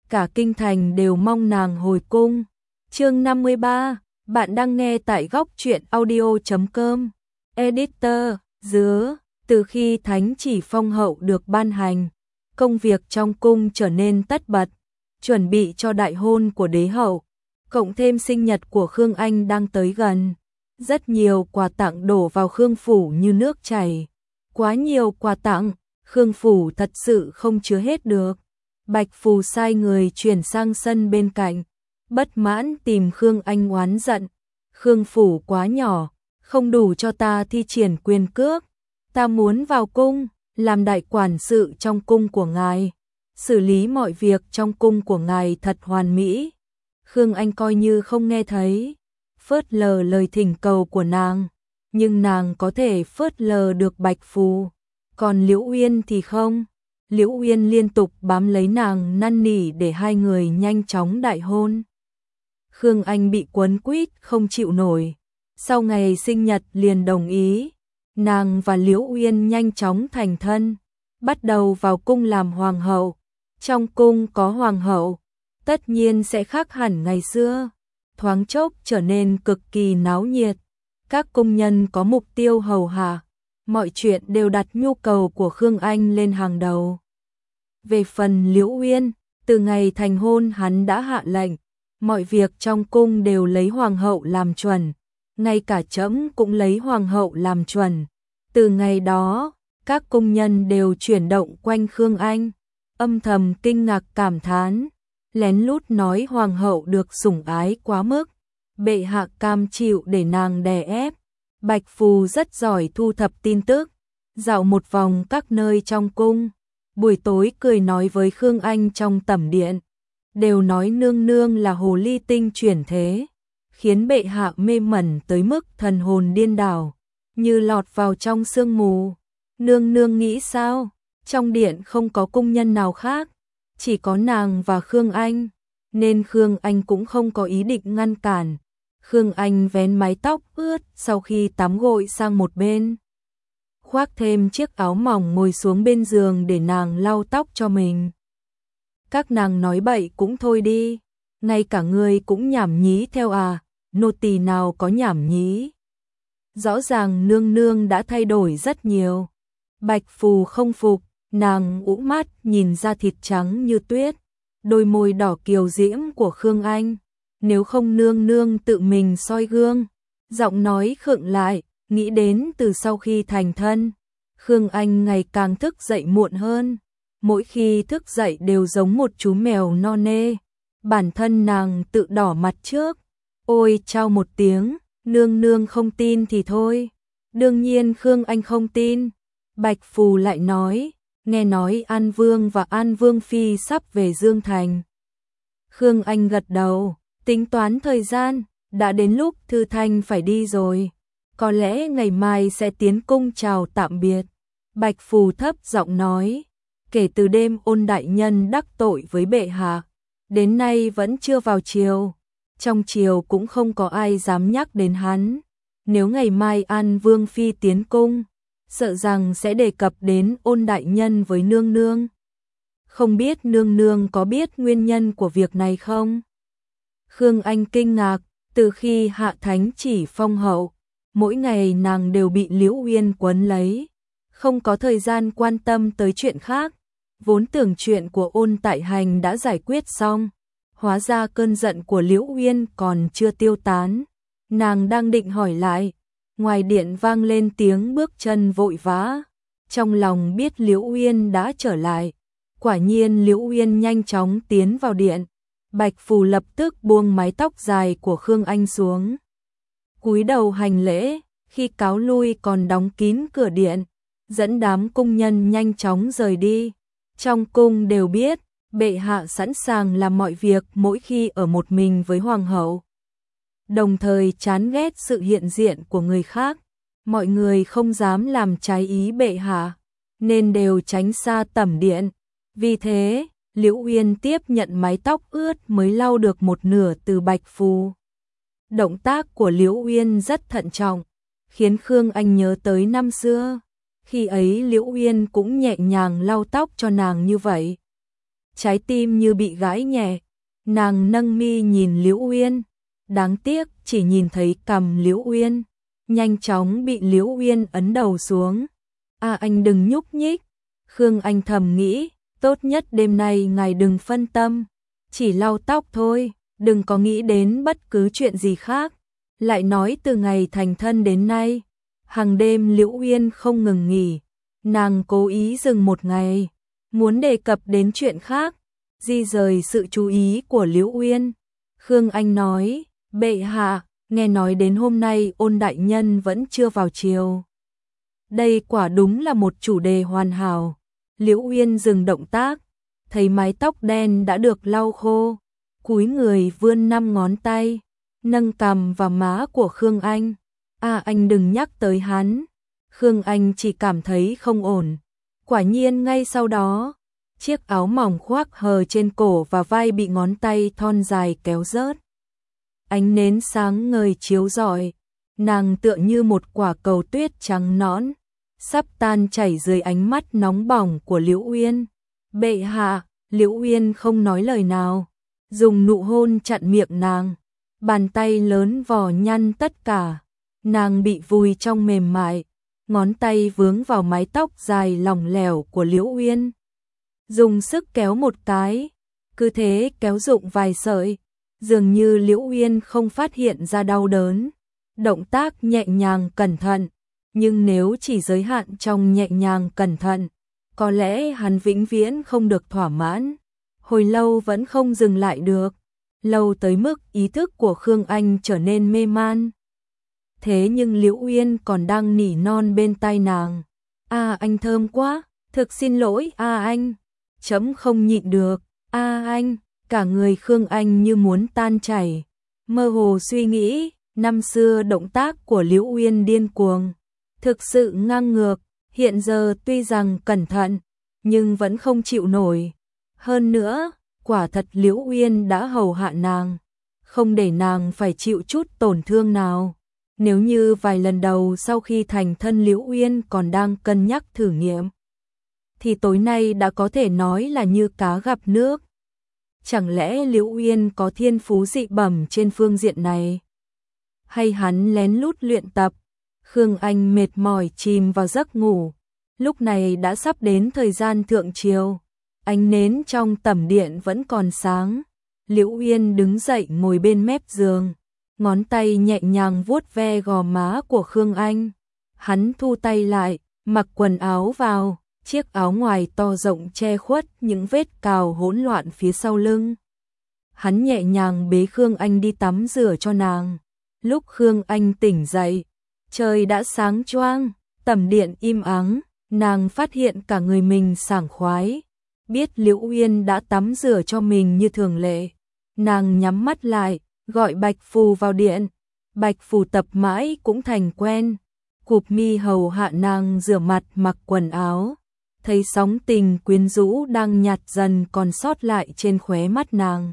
cả kinh thành đều mong nàng hồi cung. Chương 53, bạn đang nghe tại góc truyện audio.com. Editor, Dứa, từ khi thánh chỉ phong hậu được ban hành, công việc trong cung trở nên tất bật, chuẩn bị cho đại hôn của đế hậu, cộng thêm sinh nhật của Khương Anh đang tới gần. Rất nhiều quà tặng đổ vào Khương phủ như nước chảy. Quá nhiều quà tặng, Khương phủ thật sự không chứa hết được. Bạch Phù sai người chuyển sang sân bên cạnh, bất mãn tìm Khương Anh oán giận. Khương phủ quá nhỏ, không đủ cho ta thi triển quyền cước. Ta muốn vào cung, làm đại quản sự trong cung của ngài, xử lý mọi việc trong cung của ngài thật hoàn mỹ. Khương Anh coi như không nghe thấy, phớt lờ lời thỉnh cầu của nàng, nhưng nàng có thể phớt lờ được Bạch Phù, còn Liễu Uyên thì không. Liễu Uyên liên tục bám lấy nàng năn nỉ để hai người nhanh chóng đại hôn. Khương Anh bị quấn quýt không chịu nổi, sau ngày sinh nhật liền đồng ý. Nàng và Liễu Uyên nhanh chóng thành thân, bắt đầu vào cung làm hoàng hậu. Trong cung có hoàng hậu, tất nhiên sẽ khác hẳn ngày xưa, thoáng chốc trở nên cực kỳ náo nhiệt. Các cung nhân có mục tiêu hầu hạ, mọi chuyện đều đặt nhu cầu của Khương Anh lên hàng đầu. Về phần Liễu Uyên, từ ngày thành hôn hắn đã hạ lệnh, mọi việc trong cung đều lấy hoàng hậu làm chuẩn, ngay cả trẫm cũng lấy hoàng hậu làm chuẩn. Từ ngày đó, các cung nhân đều chuyển động quanh Khương Anh, âm thầm kinh ngạc cảm thán, lén lút nói hoàng hậu được sủng ái quá mức, bệ hạ cam chịu để nàng đè ép. Bạch Phù rất giỏi thu thập tin tức, dạo một vòng các nơi trong cung, buổi tối cười nói với Khương Anh trong tẩm điện, đều nói nương nương là hồ ly tinh chuyển thế, khiến bệ hạ mê mẩn tới mức thần hồn điên đảo, như lọt vào trong sương mù. Nương nương nghĩ sao? Trong điện không có cung nhân nào khác, chỉ có nàng và Khương Anh, nên Khương Anh cũng không có ý định ngăn cản. Khương Anh vén mái tóc ướt sau khi tắm gội sang một bên, khoác thêm chiếc áo mỏng ngồi xuống bên giường để nàng lau tóc cho mình. Các nàng nói bậy cũng thôi đi, ngay cả ngươi cũng nhảm nhí theo à, nô tỳ nào có nhảm nhí. Rõ ràng nương nương đã thay đổi rất nhiều. Bạch Phù không phục, nàng ủ mắt nhìn da thịt trắng như tuyết, đôi môi đỏ kiều diễm của Khương Anh. Nếu không nương nương tự mình soi gương, giọng nói khựng lại, nghĩ đến từ sau khi thành thân, Khương Anh ngày càng thức dậy muộn hơn, mỗi khi thức dậy đều giống một chú mèo non nê. Bản thân nàng tự đỏ mặt trước, ôi chao một tiếng, nương nương không tin thì thôi. Đương nhiên Khương Anh không tin. Bạch Phù lại nói, nghe nói An Vương và An Vương Phi sắp về Dương Thành. Khương Anh gật đầu, tính toán thời gian, đã đến lúc Thư Thanh phải đi rồi, có lẽ ngày mai sẽ tiến cung chào tạm biệt. Bạch Phù thấp giọng nói, kể từ đêm Ôn đại nhân đắc tội với bệ hạ, đến nay vẫn chưa vào triều, trong triều cũng không có ai dám nhắc đến hắn. Nếu ngày mai An Vương Phi tiến cung, sợ rằng sẽ đề cập đến Ôn đại nhân với nương nương. Không biết nương nương có biết nguyên nhân của việc này không? Khương Anh kinh ngạc, từ khi hạ thánh chỉ phong hậu, mỗi ngày nàng đều bị Liễu Uyên quấn lấy, không có thời gian quan tâm tới chuyện khác. Vốn tưởng chuyện của Ôn tại hành đã giải quyết xong, hóa ra cơn giận của Liễu Uyên còn chưa tiêu tán. Nàng đang định hỏi lại, ngoài điện vang lên tiếng bước chân vội vã, trong lòng biết Liễu Uyên đã trở lại. Quả nhiên Liễu Uyên nhanh chóng tiến vào điện. Bạch Phù lập tức buông mái tóc dài của Khương Anh xuống, cúi đầu hành lễ, khi cáo lui còn đóng kín cửa điện, dẫn đám cung nhân nhanh chóng rời đi. Trong cung đều biết, bệ hạ sẵn sàng làm mọi việc mỗi khi ở một mình với hoàng hậu, đồng thời chán ghét sự hiện diện của người khác. Mọi người không dám làm trái ý bệ hạ, nên đều tránh xa tẩm điện. Vì thế, Liễu Uyên tiếp nhận mái tóc ướt mới lau được một nửa từ Bạch Phù. Động tác của Liễu Uyên rất thận trọng, khiến Khương Anh nhớ tới năm xưa. Khi ấy Liễu Uyên cũng nhẹ nhàng lau tóc cho nàng như vậy. trái tim như bị gãi nhẹ. Nàng nâng mi nhìn Liễu Uyên, đáng tiếc chỉ nhìn thấy cằm Liễu Uyên, nhanh chóng bị Liễu Uyên ấn đầu xuống. Anh đừng nhúc nhích. Khương Anh thầm nghĩ, tốt nhất đêm nay ngài đừng phân tâm, chỉ lau tóc thôi, đừng có nghĩ đến bất cứ chuyện gì khác. Lại nói từ ngày thành thân đến nay, hàng đêm Liễu Uyên không ngừng nghỉ, nàng cố ý dừng một ngày, muốn đề cập đến chuyện khác, di rời sự chú ý của Liễu Uyên. Khương Anh nói, bệ hạ, nghe nói đến hôm nay Ôn đại nhân vẫn chưa vào triều. Đây quả đúng là một chủ đề hoàn hảo. Liễu Uyên dừng động tác, thấy mái tóc đen đã được lau khô, cúi người vươn 5 ngón tay, nâng cằm và má của Khương Anh. Anh đừng nhắc tới hắn. Khương Anh chỉ cảm thấy không ổn. Quả nhiên ngay sau đó, chiếc áo mỏng khoác hờ trên cổ và vai bị ngón tay thon dài kéo rớt. Ánh nến sáng ngời chiếu rọi, nàng tựa như một quả cầu tuyết trắng nõn, sắp tan chảy dưới ánh mắt nóng bỏng của Liễu Uyên. Bệ hạ. Liễu Uyên không nói lời nào, dùng nụ hôn chặn miệng nàng, bàn tay lớn vò nhăn tất cả, nàng bị vùi trong mềm mại, ngón tay vướng vào mái tóc dài lỏng lẻo của Liễu Uyên. Dùng sức kéo một cái, cứ thế kéo rụng vài sợi, dường như Liễu Uyên không phát hiện ra đau đớn, động tác nhẹ nhàng cẩn thận, nhưng nếu chỉ giới hạn trong nhẹ nhàng cẩn thận, có lẽ hắn vĩnh viễn không được thỏa mãn, hồi lâu vẫn không dừng lại được, lâu tới mức ý thức của Khương Anh trở nên mê man. Thế nhưng Liễu Uyên còn đang nỉ non bên tai nàng. Anh thơm quá, thực xin lỗi anh, chấm không nhịn được, anh, cả người Khương Anh như muốn tan chảy, mơ hồ suy nghĩ, năm xưa động tác của Liễu Uyên điên cuồng, thực sự ngang ngược. Hiện giờ tuy rằng cẩn thận, nhưng vẫn không chịu nổi. Hơn nữa, quả thật Liễu Uyên đã hầu hạ nàng, không để nàng phải chịu chút tổn thương nào. Nếu như vài lần đầu sau khi thành thân Liễu Uyên còn đang cân nhắc thử nghiệm, thì tối nay đã có thể nói là như cá gặp nước. Chẳng lẽ Liễu Uyên có thiên phú dị bẩm trên phương diện này? Hay hắn lén lút luyện tập? Khương Anh mệt mỏi chìm vào giấc ngủ. Lúc này đã sắp đến thời gian thượng triều, ánh nến trong tẩm điện vẫn còn sáng. Liễu Uyên đứng dậy ngồi bên mép giường, ngón tay nhẹ nhàng vuốt ve gò má của Khương Anh. Hắn thu tay lại, mặc quần áo vào, chiếc áo ngoài to rộng che khuất những vết cào hỗn loạn phía sau lưng. Hắn nhẹ nhàng bế Khương Anh đi tắm rửa cho nàng. Lúc Khương Anh tỉnh dậy, trời đã sáng choang, tẩm điện im ắng, nàng phát hiện cả người mình sảng khoái. Biết Liễu Uyên đã tắm rửa cho mình như thường lệ, nàng nhắm mắt lại, gọi Bạch Phù vào điện. Bạch Phù tập mãi cũng thành quen, cụp mi hầu hạ nàng rửa mặt mặc quần áo. Thấy sóng tình quyến rũ đang nhạt dần còn sót lại trên khóe mắt nàng.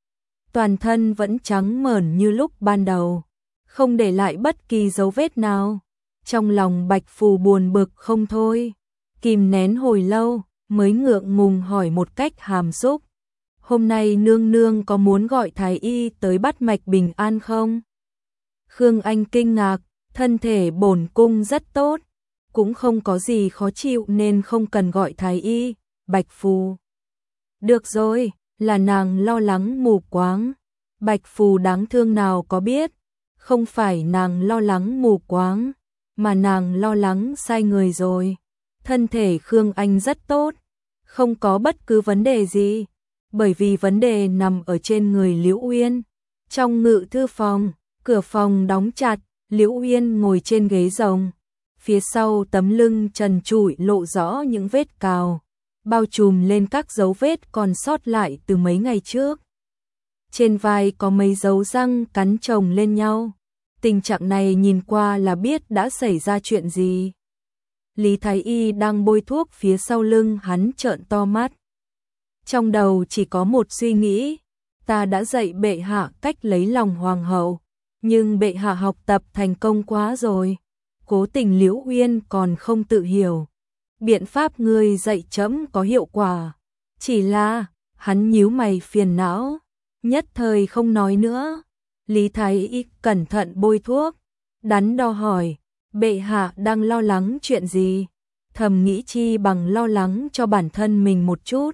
Toàn thân vẫn trắng mởn như lúc ban đầu, không để lại bất kỳ dấu vết nào. Trong lòng Bạch Phù buồn bực không thôi, kìm nén hồi lâu, mới ngượng ngùng hỏi một cách hàm xúc. Hôm nay nương nương có muốn gọi thái y tới bắt mạch bình an không? Khương Anh kinh ngạc, thân thể bổn cung rất tốt, cũng không có gì khó chịu nên không cần gọi thái y. Bạch Phù. Được rồi, là nàng lo lắng mù quáng. Bạch Phù đáng thương nào có biết, không phải nàng lo lắng mù quáng, mà nàng lo lắng sai người rồi. Thân thể Khương Anh rất tốt, không có bất cứ vấn đề gì, bởi vì vấn đề nằm ở trên người Liễu Uyên. Trong ngự thư phòng, cửa phòng đóng chặt, Liễu Uyên ngồi trên ghế rồng, phía sau tấm lưng trần trụi lộ rõ những vết cào, bao trùm lên các dấu vết còn sót lại từ mấy ngày trước. Trên vai có mấy dấu răng cắn chồng lên nhau. Tình trạng này nhìn qua là biết đã xảy ra chuyện gì. Lý Thái Y đang bôi thuốc phía sau lưng hắn trợn to mắt. Trong đầu chỉ có một suy nghĩ, ta đã dạy bệ hạ cách lấy lòng hoàng hậu, nhưng bệ hạ học tập thành công quá rồi. Cố tình Liễu Uyên còn không tự hiểu. Biện pháp ngươi dạy chấm có hiệu quả, chỉ là Hắn nhíu mày phiền não, nhất thời không nói nữa. Lý Thái Y cẩn thận bôi thuốc, đắn đo hỏi, bệ hạ đang lo lắng chuyện gì? Thầm nghĩ chi bằng lo lắng cho bản thân mình một chút.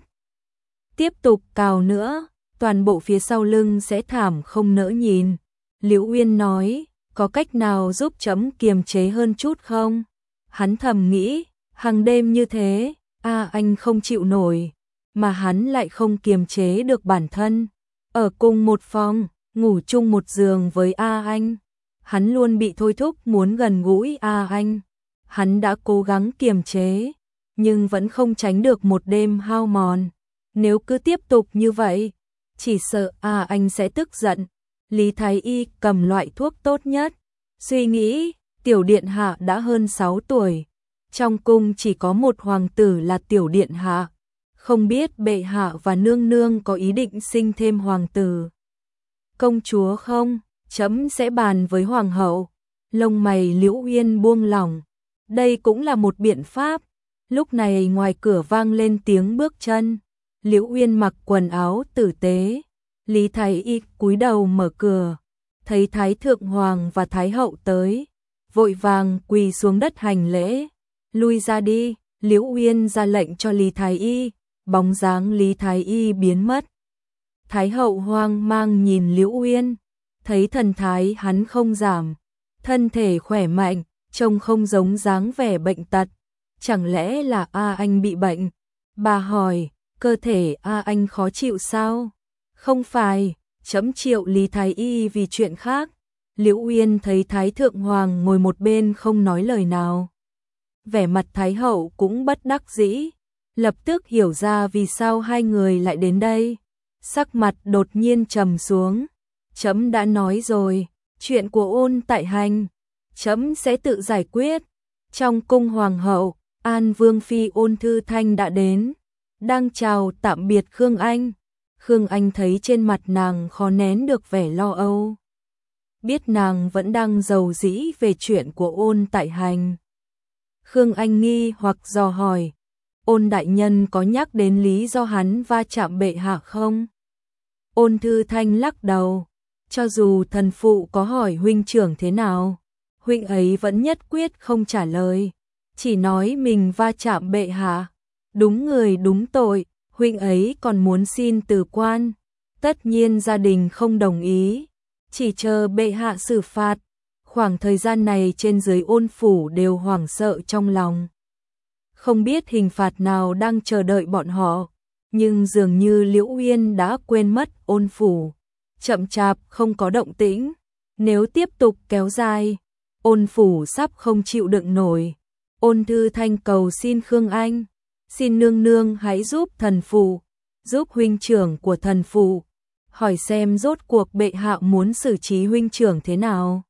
Tiếp tục cào nữa, toàn bộ phía sau lưng sẽ thảm không nỡ nhìn. Liễu Uyên nói, có cách nào giúp chấm kiềm chế hơn chút không? Hắn thầm nghĩ, hàng đêm như thế, anh không chịu nổi, mà hắn lại không kiềm chế được bản thân. Ở cùng một phòng, ngủ chung một giường với anh. Hắn luôn bị thôi thúc muốn gần gũi anh. Hắn đã cố gắng kiềm chế, nhưng vẫn không tránh được một đêm hao mòn. Nếu cứ tiếp tục như vậy, chỉ sợ anh sẽ tức giận. Lý Thái Y cầm loại thuốc tốt nhất, suy nghĩ, tiểu điện hạ đã hơn 6 tuổi. Trong cung chỉ có một hoàng tử là tiểu điện hạ. Không biết bệ hạ và nương nương có ý định sinh thêm hoàng tử công chúa không? Chấm sẽ bàn với hoàng hậu. Lông mày Liễu Uyên buông lỏng. Đây cũng là một biện pháp. Lúc này ngoài cửa vang lên tiếng bước chân. Liễu Uyên mặc quần áo tử tế. Lý Thái Y cúi đầu mở cửa, thấy Thái Thượng Hoàng và Thái Hậu tới, vội vàng quỳ xuống đất hành lễ. Lui ra đi, Liễu Uyên ra lệnh cho Lý Thái Y, bóng dáng Lý Thái Y biến mất. Thái Hậu hoang mang nhìn Liễu Uyên, thấy thần thái hắn không giảm, thân thể khỏe mạnh, trông không giống dáng vẻ bệnh tật. Chẳng lẽ là anh bị bệnh? Bà hỏi, cơ thể anh khó chịu sao? Không phải, chấm triệu Lý Thái Y vì chuyện khác. Liễu Uyên thấy Thái Thượng Hoàng ngồi một bên không nói lời nào. Vẻ mặt Thái Hậu cũng bất đắc dĩ, lập tức hiểu ra vì sao hai người lại đến đây. Sắc mặt đột nhiên trầm xuống. Chấm đã nói rồi, chuyện của Ôn Tại Hành, chấm sẽ tự giải quyết. Trong cung Hoàng hậu, An Vương Phi Ôn Thư Thanh đã đến, đang chào tạm biệt Khương Anh. Khương Anh thấy trên mặt nàng khó nén được vẻ lo âu. Biết nàng vẫn đang rầu rĩ về chuyện của Ôn Tại Hành. Khương Anh nghi hoặc dò hỏi, Ôn đại nhân có nhắc đến lý do hắn va chạm bệ hạ không? Ôn Thư Thanh lắc đầu, cho dù thần phụ có hỏi huynh trưởng thế nào, huynh ấy vẫn nhất quyết không trả lời, chỉ nói mình va chạm bệ hạ, đúng người đúng tội. Huynh ấy còn muốn xin từ quan, tất nhiên gia đình không đồng ý, chỉ chờ bệ hạ xử phạt. Khoảng thời gian này trên dưới Ôn phủ đều hoảng sợ trong lòng, không biết hình phạt nào đang chờ đợi bọn họ, nhưng dường như Liễu Uyên đã quên mất Ôn phủ, chậm chạp không có động tĩnh. Nếu tiếp tục kéo dài, Ôn phủ sắp không chịu đựng nổi. Ôn Thư Thanh cầu xin Khương Anh, xin nương nương hãy giúp thần phụ, giúp huynh trưởng của thần phụ, hỏi xem rốt cuộc bệ hạ muốn xử trí huynh trưởng thế nào,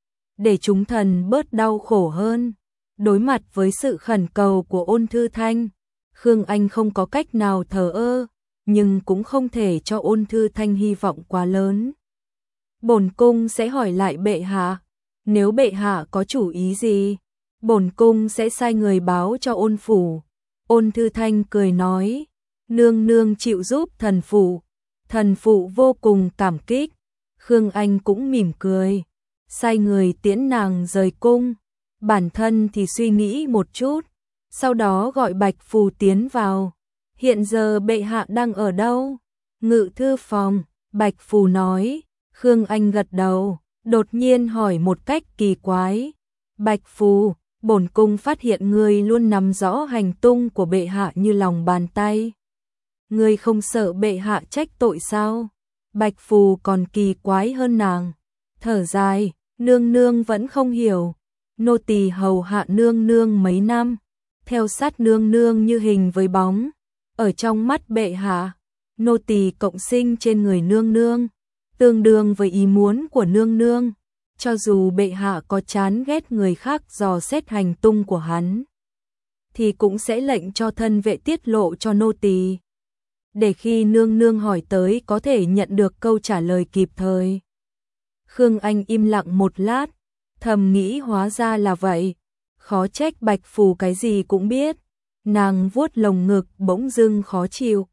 để chúng thần bớt đau khổ hơn. Đối mặt với sự khẩn cầu của Ôn Thư Thanh, Khương Anh không có cách nào thờ ơ, nhưng cũng không thể cho Ôn Thư Thanh hy vọng quá lớn. Bổn cung sẽ hỏi lại bệ hạ, nếu bệ hạ có chủ ý gì, bổn cung sẽ sai người báo cho Ôn phủ. Ôn Thư Thanh cười nói, nương nương chịu giúp thần phụ vô cùng cảm kích. Khương Anh cũng mỉm cười, sai người tiễn nàng rời cung, bản thân thì suy nghĩ một chút, sau đó gọi Bạch Phù tiến vào. Hiện giờ bệ hạ đang ở đâu? Ngự thư phòng, Bạch Phù nói. Khương Anh gật đầu, đột nhiên hỏi một cách kỳ quái, Bạch Phù, bổn cung phát hiện ngươi luôn nắm rõ hành tung của bệ hạ như lòng bàn tay. Ngươi không sợ bệ hạ trách tội sao? Bạch Phù còn kỳ quái hơn nàng, thở dài, nương nương vẫn không hiểu. Nô tỳ hầu hạ nương nương mấy năm, theo sát nương nương như hình với bóng. Ở trong mắt bệ hạ, nô tỳ cộng sinh trên người nương nương, tương đương với ý muốn của nương nương. Cho dù bệ hạ có chán ghét người khác dò xét hành tung của hắn, thì cũng sẽ lệnh cho thân vệ tiết lộ cho nô tỳ, để khi nương nương hỏi tới có thể nhận được câu trả lời kịp thời. Khương Anh im lặng một lát, thầm nghĩ hóa ra là vậy, khó trách Bạch Phù cái gì cũng biết. Nàng vuốt lồng ngực bỗng dưng khó chịu,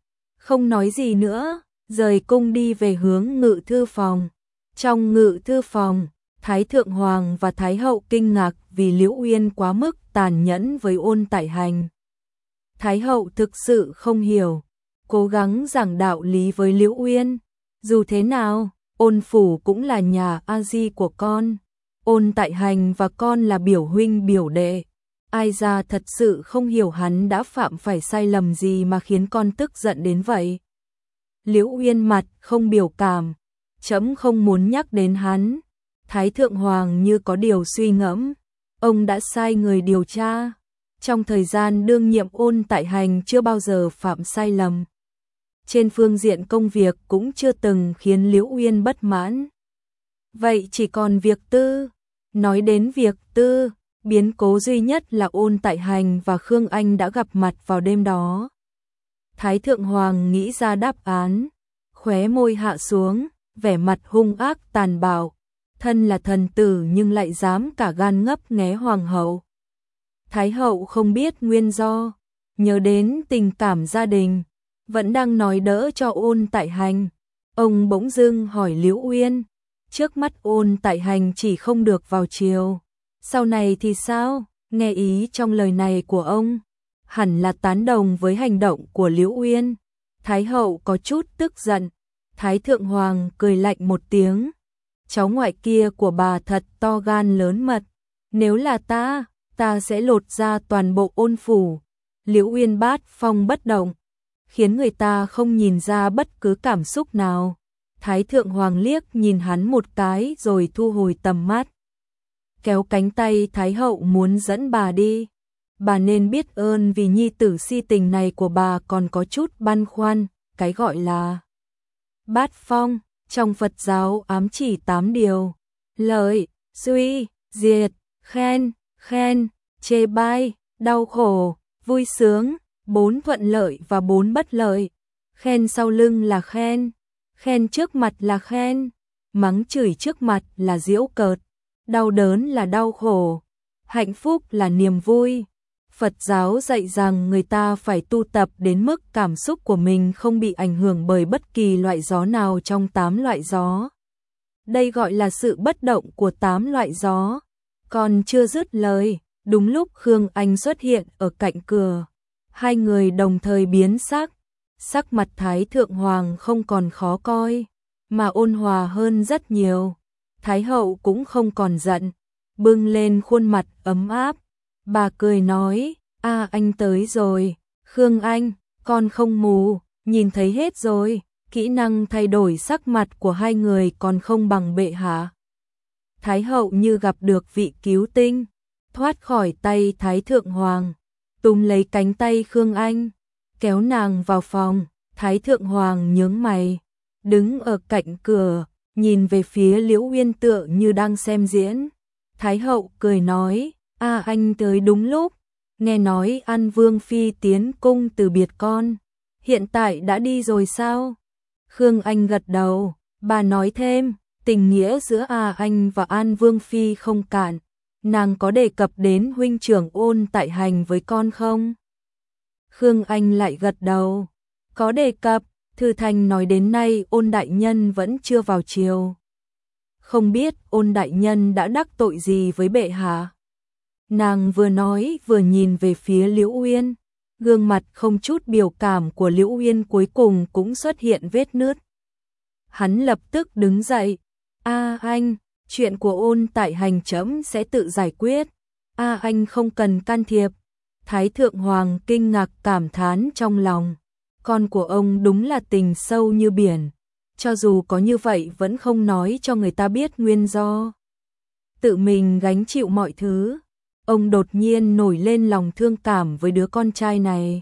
không nói gì nữa, rời cung đi về hướng ngự thư phòng. Trong ngự thư phòng, Thái Thượng Hoàng và Thái Hậu kinh ngạc vì Liễu Uyên quá mức tàn nhẫn với Ôn Tại Hành. Thái Hậu thực sự không hiểu, cố gắng giảng đạo lý với Liễu Uyên. Dù thế nào, Ôn phủ cũng là nhà a di của con. Ôn Tại Hành và con là biểu huynh biểu đệ. Ai ra thật sự không hiểu hắn đã phạm phải sai lầm gì mà khiến con tức giận đến vậy. Liễu Uyên mặt không biểu cảm, trẫm không muốn nhắc đến hắn. Thái Thượng Hoàng như có điều suy ngẫm, ông đã sai người điều tra. Trong thời gian đương nhiệm Ôn Tại Hành chưa bao giờ phạm sai lầm. Trên phương diện công việc cũng chưa từng khiến Liễu Uyên bất mãn. Vậy chỉ còn việc tư. Nói đến việc tư, biến cố duy nhất là Ôn Tại Hành và Khương Anh đã gặp mặt vào đêm đó. Thái Thượng Hoàng nghĩ ra đáp án, khóe môi hạ xuống, vẻ mặt hung ác tàn bạo. Thân là thần tử nhưng lại dám cả gan ngấp nghé hoàng hậu. Thái hậu không biết nguyên do, nhớ đến tình cảm gia đình, vẫn đang nói đỡ cho Ôn Tại Hành. Ông bỗng dưng hỏi Liễu Uyên, trước mắt Ôn Tại Hành chỉ không được vào triều, sau này thì sao? Nghe ý trong lời này của ông, hẳn là tán đồng với hành động của Liễu Uyên. Thái hậu có chút tức giận, Thái Thượng Hoàng cười lạnh một tiếng. Cháu ngoại kia của bà thật to gan lớn mật, nếu là ta sẽ lột ra toàn bộ Ôn phủ. Liễu Uyên bát phong bất động, khiến người ta không nhìn ra bất cứ cảm xúc nào. Thái Thượng Hoàng liếc nhìn hắn một cái rồi thu hồi tầm mắt. Kéo cánh tay Thái hậu muốn dẫn bà đi. Bà nên biết ơn vì nhi tử si tình này của bà còn có chút băn khoăn, cái gọi là bát phong. Trong Phật giáo ám chỉ 8 điều: lợi, suy, diệt, khen, chê bai, đau khổ, vui sướng, 4 thuận lợi và 4 bất lợi. Khen sau lưng là khen trước mặt là khen, mắng chửi trước mặt là giễu cợt, đau đớn là đau khổ, hạnh phúc là niềm vui. Phật giáo dạy rằng người ta phải tu tập đến mức cảm xúc của mình không bị ảnh hưởng bởi bất kỳ loại gió nào trong 8 loại gió. Đây gọi là sự bất động của 8 loại gió. Còn chưa dứt lời, đúng lúc Khương Anh xuất hiện ở cạnh cửa. Hai người đồng thời biến sắc. Sắc mặt Thái Thượng Hoàng không còn khó coi, mà ôn hòa hơn rất nhiều. Thái hậu cũng không còn giận, bưng lên khuôn mặt ấm áp. Bà cười nói, anh tới rồi, Khương Anh, con không mù, nhìn thấy hết rồi, kỹ năng thay đổi sắc mặt của hai người còn không bằng bệ hạ. Thái hậu như gặp được vị cứu tinh, thoát khỏi tay Thái Thượng Hoàng, túm lấy cánh tay Khương Anh, kéo nàng vào phòng. Thái Thượng Hoàng nhướng mày, đứng ở cạnh cửa, nhìn về phía Liễu Uyên tựa như đang xem diễn. Thái hậu cười nói, anh tới đúng lúc, nghe nói An Vương Phi tiến cung từ biệt con, hiện tại đã đi rồi sao? Khương Anh gật đầu, bà nói thêm, tình nghĩa giữa anh và An Vương Phi không cạn, nàng có đề cập đến huynh trưởng Ôn Tại Hành với con không? Khương Anh lại gật đầu, có đề cập, Thư Thành nói đến nay Ôn đại nhân vẫn chưa vào triều. Không biết Ôn đại nhân đã đắc tội gì với bệ hạ? Nàng vừa nói vừa nhìn về phía Liễu Uyên, gương mặt không chút biểu cảm của Liễu Uyên cuối cùng cũng xuất hiện vết nứt. Hắn lập tức đứng dậy, anh, chuyện của Ôn Tại Hành trẫm sẽ tự giải quyết, anh không cần can thiệp. Thái Thượng Hoàng kinh ngạc cảm thán trong lòng, con của ông đúng là tình sâu như biển, cho dù có như vậy vẫn không nói cho người ta biết nguyên do. Tự mình gánh chịu mọi thứ. Ông đột nhiên nổi lên lòng thương cảm với đứa con trai này.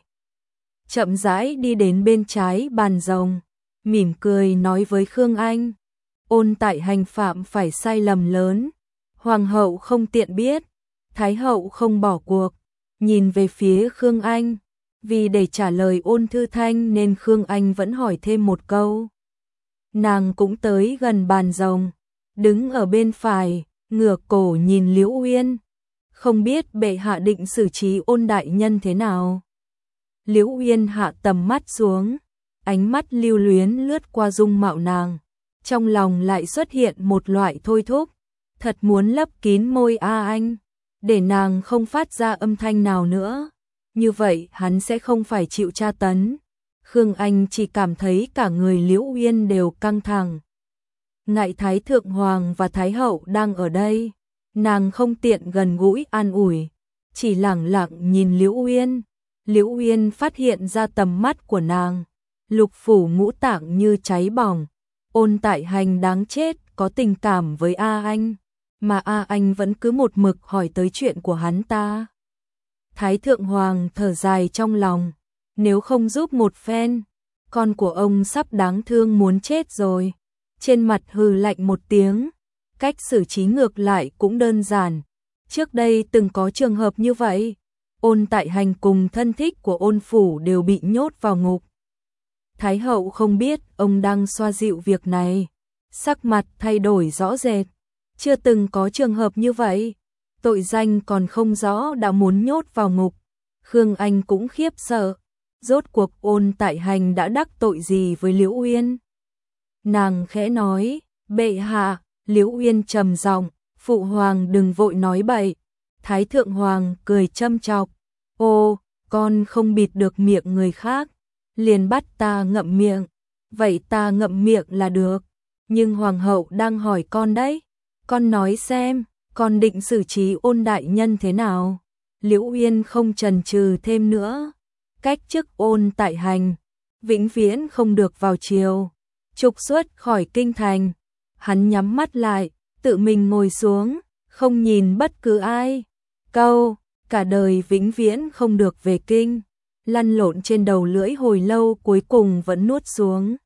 Chậm rãi đi đến bên trái bàn rồng, mỉm cười nói với Khương Anh, Ôn Tại Hành phạm phải sai lầm lớn, Hoàng hậu không tiện biết. Thái hậu không bỏ cuộc, nhìn về phía Khương Anh, vì để trả lời Ôn Thư Thanh nên Khương Anh vẫn hỏi thêm một câu. Nàng cũng tới gần bàn rồng, đứng ở bên phải, ngửa cổ nhìn Liễu Uyên. Không biết bệ hạ định xử trí Ôn đại nhân thế nào? Liễu Uyên hạ tầm mắt xuống, ánh mắt lưu luyến lướt qua dung mạo nàng, trong lòng lại xuất hiện một loại thôi thúc, thật muốn lấp kín môi Anh, để nàng không phát ra âm thanh nào nữa, như vậy hắn sẽ không phải chịu tra tấn. Khương Anh chỉ cảm thấy cả người Liễu Uyên đều căng thẳng. Ngại Thái Thượng Hoàng và Thái Hậu đang ở đây, nàng không tiện gần gũi an ủi, chỉ lẳng lặng nhìn Liễu Uyên. Liễu Uyên phát hiện ra tầm mắt của nàng, lục phủ ngũ tạng như cháy bỏng. Ôn Tại Hành đáng chết có tình cảm với Anh, mà Anh vẫn cứ một mực hỏi tới chuyện của hắn ta. Thái Thượng Hoàng thở dài trong lòng, nếu không giúp một phen, con của ông sắp đáng thương muốn chết rồi. Trên mặt hừ lạnh một tiếng, cách xử trí ngược lại cũng đơn giản. Trước đây từng có trường hợp như vậy, Ôn Tại Hành cùng thân thích của Ôn phủ đều bị nhốt vào ngục. Thái hậu không biết ông đang xoa dịu việc này, sắc mặt thay đổi rõ rệt, chưa từng có trường hợp như vậy, tội danh còn không rõ đã muốn nhốt vào ngục. Khương Anh cũng khiếp sợ, rốt cuộc Ôn Tại Hành đã đắc tội gì với Liễu Uyên. Nàng khẽ nói, bệ hạ. Liễu Uyên trầm giọng, phụ hoàng đừng vội nói bậy. Thái Thượng Hoàng cười châm chọc, ô, con không bịt được miệng người khác, liền bắt ta ngậm miệng, vậy ta ngậm miệng là được, nhưng hoàng hậu đang hỏi con đấy, con nói xem, con định xử trí Ôn đại nhân thế nào. Liễu Uyên không chần chừ thêm nữa, cách chức Ôn Tại Hành, vĩnh viễn không được vào triều, trục xuất khỏi kinh thành. Hắn nhắm mắt lại, tự mình ngồi xuống, không nhìn bất cứ ai. Câu, cả đời vĩnh viễn không được về kinh, lăn lộn trên đầu lưỡi hồi lâu cuối cùng vẫn nuốt xuống.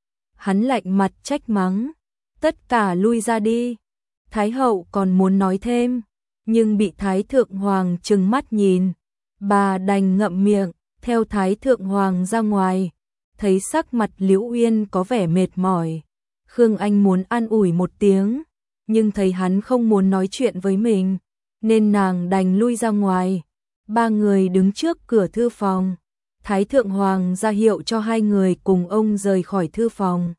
Hắn lạnh mặt trách mắng, tất cả lui ra đi. Thái hậu còn muốn nói thêm, nhưng bị Thái Thượng Hoàng trừng mắt nhìn. Bà đành ngậm miệng, theo Thái Thượng Hoàng ra ngoài, thấy sắc mặt Liễu Uyên có vẻ mệt mỏi. Khương Anh muốn an ủi một tiếng, nhưng thấy hắn không muốn nói chuyện với mình, nên nàng đành lui ra ngoài. Ba người đứng trước cửa thư phòng. Thái Thượng Hoàng ra hiệu cho hai người cùng ông rời khỏi thư phòng.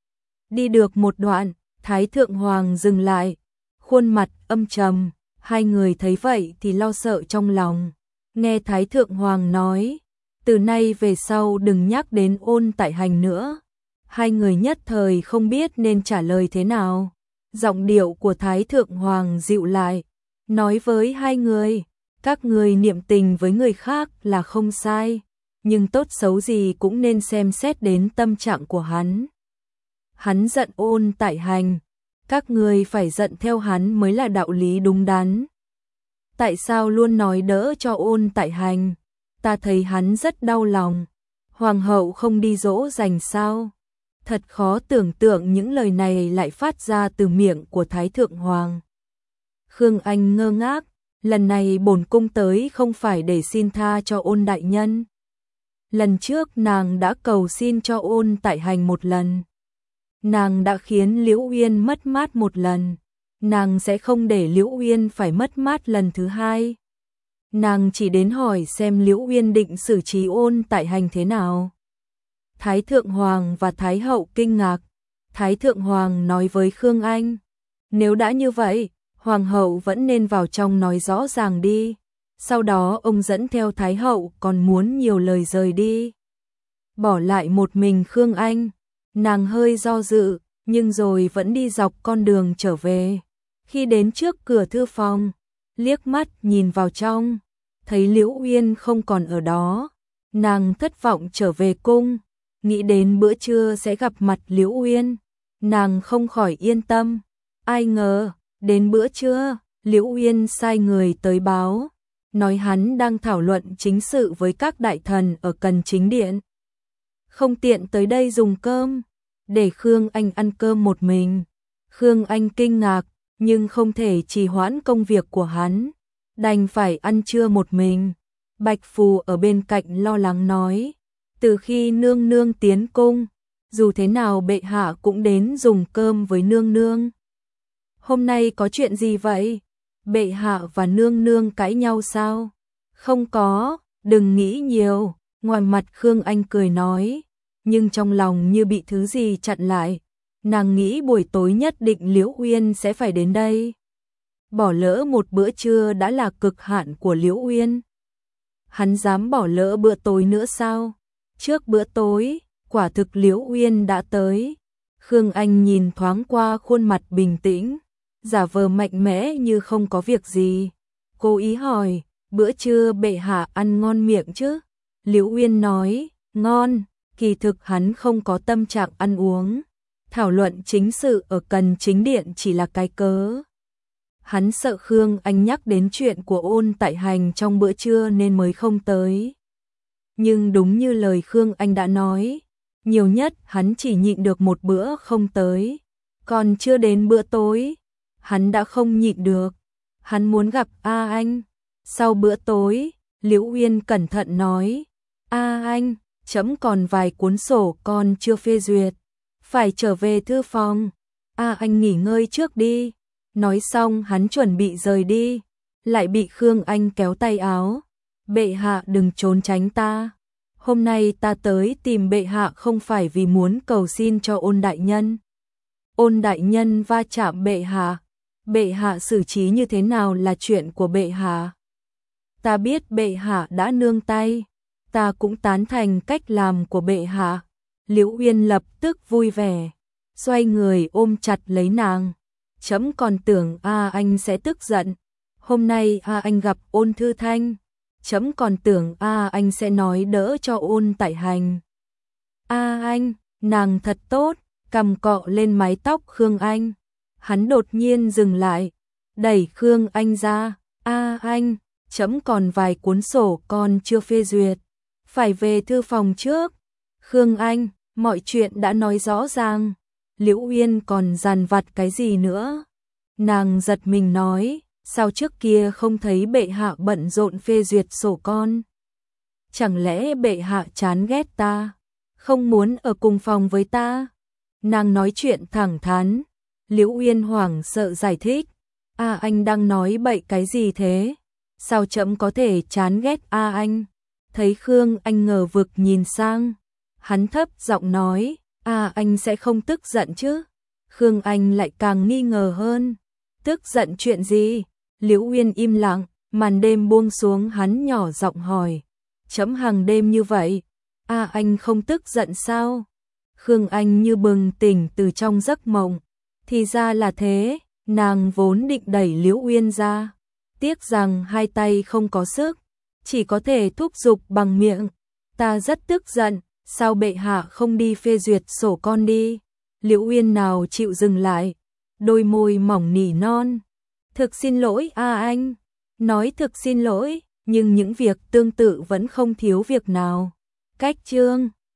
Đi được một đoạn, Thái Thượng Hoàng dừng lại, khuôn mặt âm trầm. Hai người thấy vậy thì lo sợ trong lòng. Nghe Thái Thượng Hoàng nói, từ nay về sau đừng nhắc đến Ôn Tại Hành nữa. Hai người nhất thời không biết nên trả lời thế nào. Giọng điệu của Thái Thượng Hoàng dịu lại, nói với hai người, các người niệm tình với người khác là không sai, nhưng tốt xấu gì cũng nên xem xét đến tâm trạng của hắn. Hắn giận Ôn Tại Hành, các người phải giận theo hắn mới là đạo lý đúng đắn. Tại sao luôn nói đỡ cho Ôn Tại Hành? Ta thấy hắn rất đau lòng. Hoàng hậu không đi dỗ dành sao? Thật khó tưởng tượng những lời này lại phát ra từ miệng của Thái Thượng Hoàng. Khương Anh ngơ ngác, lần này bổn cung tới không phải để xin tha cho Ôn đại nhân. Lần trước nàng đã cầu xin cho Ôn Tại Hành một lần. Nàng đã khiến Liễu Uyên mất mát một lần, nàng sẽ không để Liễu Uyên phải mất mát lần thứ hai. Nàng chỉ đến hỏi xem Liễu Uyên định xử trí Ôn Tại Hành thế nào. Thái Thượng Hoàng và Thái Hậu kinh ngạc. Thái Thượng Hoàng nói với Khương Anh, nếu đã như vậy, Hoàng hậu vẫn nên vào trong nói rõ ràng đi. Sau đó ông dẫn theo Thái Hậu còn muốn nhiều lời rời đi. Bỏ lại một mình Khương Anh, nàng hơi do dự, nhưng rồi vẫn đi dọc con đường trở về. Khi đến trước cửa thư phòng, liếc mắt nhìn vào trong, thấy Liễu Uyên không còn ở đó. Nàng thất vọng trở về cung, nghĩ đến bữa trưa sẽ gặp mặt Liễu Uyên, nàng không khỏi yên tâm. Ai ngờ, đến bữa trưa, Liễu Uyên sai người tới báo, nói hắn đang thảo luận chính sự với các đại thần ở Cần Chính Điện. Không tiện tới đây dùng cơm, để Khương Anh ăn cơm một mình. Khương Anh kinh ngạc, nhưng không thể trì hoãn công việc của hắn, đành phải ăn trưa một mình. Bạch Phù ở bên cạnh lo lắng nói, từ khi nương nương tiến cung, dù thế nào bệ hạ cũng đến dùng cơm với nương nương. Hôm nay có chuyện gì vậy? Bệ hạ và nương nương cãi nhau sao? Không có, đừng nghĩ nhiều. Ngoài mặt Khương Anh cười nói, nhưng trong lòng như bị thứ gì chặn lại. Nàng nghĩ buổi tối nhất định Liễu Uyên sẽ phải đến đây. Bỏ lỡ một bữa trưa đã là cực hạn của Liễu Uyên. Hắn dám bỏ lỡ bữa tối nữa sao? Trước bữa tối, quả thực Liễu Uyên đã tới. Khương Anh nhìn thoáng qua khuôn mặt bình tĩnh, giả vờ mạnh mẽ như không có việc gì. Cô ý hỏi, bữa trưa bệ hạ ăn ngon miệng chứ? Liễu Uyên nói, ngon, kỳ thực hắn không có tâm trạng ăn uống. Thảo luận chính sự ở Cần Chính Điện chỉ là cái cớ. Hắn sợ Khương Anh nhắc đến chuyện của Ôn Tại Hành trong bữa trưa nên mới không tới. Nhưng đúng như lời Khương Anh đã nói, nhiều nhất hắn chỉ nhịn được một bữa không tới. Còn chưa đến bữa tối, hắn đã không nhịn được. Hắn muốn gặp A Anh. Sau bữa tối, Liễu Uyên cẩn thận nói, A Anh, trẫm còn vài cuốn sổ còn chưa phê duyệt. Phải trở về thư phòng. A Anh nghỉ ngơi trước đi. Nói xong hắn chuẩn bị rời đi, lại bị Khương Anh kéo tay áo. Bệ hạ đừng trốn tránh ta. Hôm nay ta tới tìm bệ hạ không phải vì muốn cầu xin cho Ôn đại nhân. Ôn đại nhân va chạm bệ hạ. Bệ hạ xử trí như thế nào là chuyện của bệ hạ. Ta biết bệ hạ đã nương tay. Ta cũng tán thành cách làm của bệ hạ. Liễu Uyên lập tức vui vẻ, xoay người ôm chặt lấy nàng. Trẫm còn tưởng A Anh sẽ tức giận. Hôm nay A Anh gặp Ôn Thư Thanh. Trẫm còn tưởng A Anh sẽ nói đỡ cho Ôn Tại Hành. A Anh, nàng thật tốt, cầm cọ lên mái tóc Khương Anh. Hắn đột nhiên dừng lại, đẩy Khương Anh ra. A Anh, trẫm còn vài cuốn sổ còn chưa phê duyệt. Phải về thư phòng trước. Khương Anh, mọi chuyện đã nói rõ ràng. Liễu Uyên còn dằn vặt cái gì nữa? Nàng giật mình nói, sao trước kia không thấy bệ hạ bận rộn phê duyệt sổ con? Chẳng lẽ bệ hạ chán ghét ta, không muốn ở cùng phòng với ta? Nàng nói chuyện thẳng thắn. Liễu Uyên hoảng sợ giải thích, A Anh đang nói bậy cái gì thế? Sao trẫm có thể chán ghét A Anh? Thấy Khương Anh ngờ vực nhìn sang, hắn thấp giọng nói, A Anh sẽ không tức giận chứ? Khương Anh lại càng nghi ngờ hơn. Tức giận chuyện gì? Liễu Uyên im lặng, màn đêm buông xuống hắn nhỏ giọng hỏi. Trẫm hàng đêm như vậy, A Anh không tức giận sao? Khương Anh như bừng tỉnh từ trong giấc mộng. Thì ra là thế, nàng vốn định đẩy Liễu Uyên ra. Tiếc rằng hai tay không có sức, chỉ có thể thúc giục bằng miệng. Ta rất tức giận. Sao bệ hạ không đi phê duyệt sổ con đi? Liễu Uyên nào chịu dừng lại, đôi môi mỏng nỉ non. Thực xin lỗi A Anh. Nói thực xin lỗi, nhưng những việc tương tự vẫn không thiếu việc nào. Cách chương